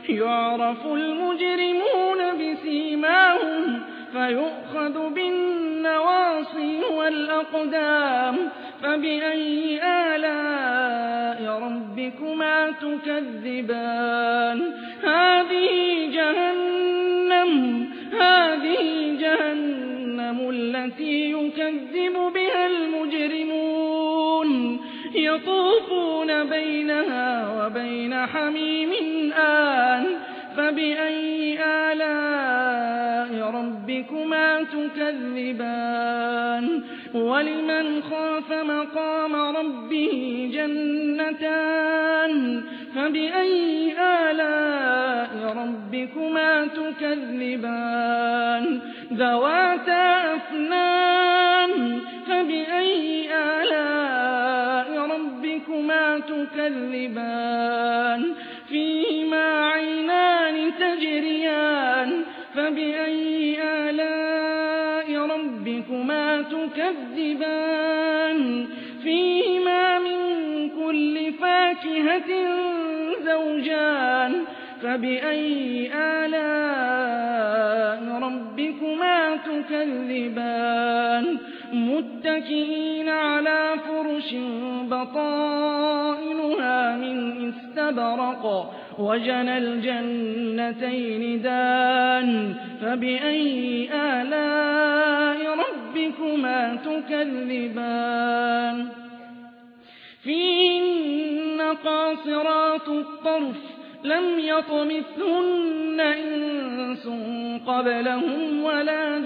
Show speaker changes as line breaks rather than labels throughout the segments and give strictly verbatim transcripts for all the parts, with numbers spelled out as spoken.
يعرف المجرمون بسيماهم فيؤخذ بالنواصي والأقدام فبأي آلاء ربكما تكذبان هذه جهنم هذه جهنم التي يكذب بها المجرمون يطوفون بينها وبين حميم آن فبأي آلاء ربكما تكذبان ولمن خاف مقام ربه جنتان فبأي آلاء ربكما تكذبان ذواتا أفنان فبأي آلاء ربكما تكذبان فيهما عينان تجريان فبأي آلاء ربكما تكذبان فيهما من كل فاكهة زوجان فبأي آلاء ربكما تكذبان متكئين على فرش بطائنها من استبرق وجنى الجنتين دان فبأي آلاء ربكما تكذبان فيهن قاصرات الطرف لم يطمثهن إنس قبلهم ولا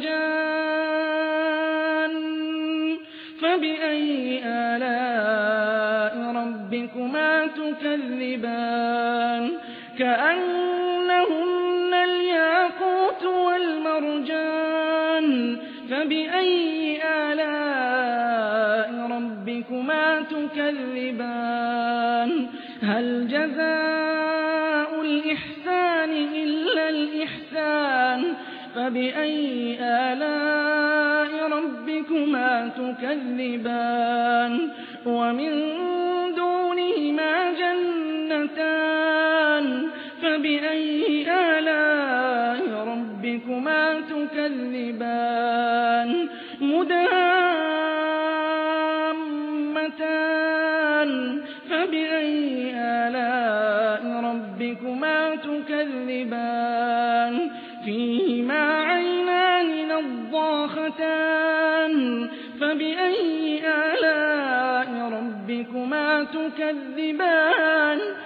جان فبأي آلاء ربكما تكذبان كأنهن الياقوت والمرجان فبأي آلاء ربكما تكذبان هل جزاء الإحسان إلا الإحسان فبأي آلاء ربكما تكذبان ومن دونهما جنتان فبأي آلاء ربكما تكذبان مدهامتان فبأي آلاء ربكما تكذبان فيهما عينان نضاختان فبأي آلاء ربكما تكذبان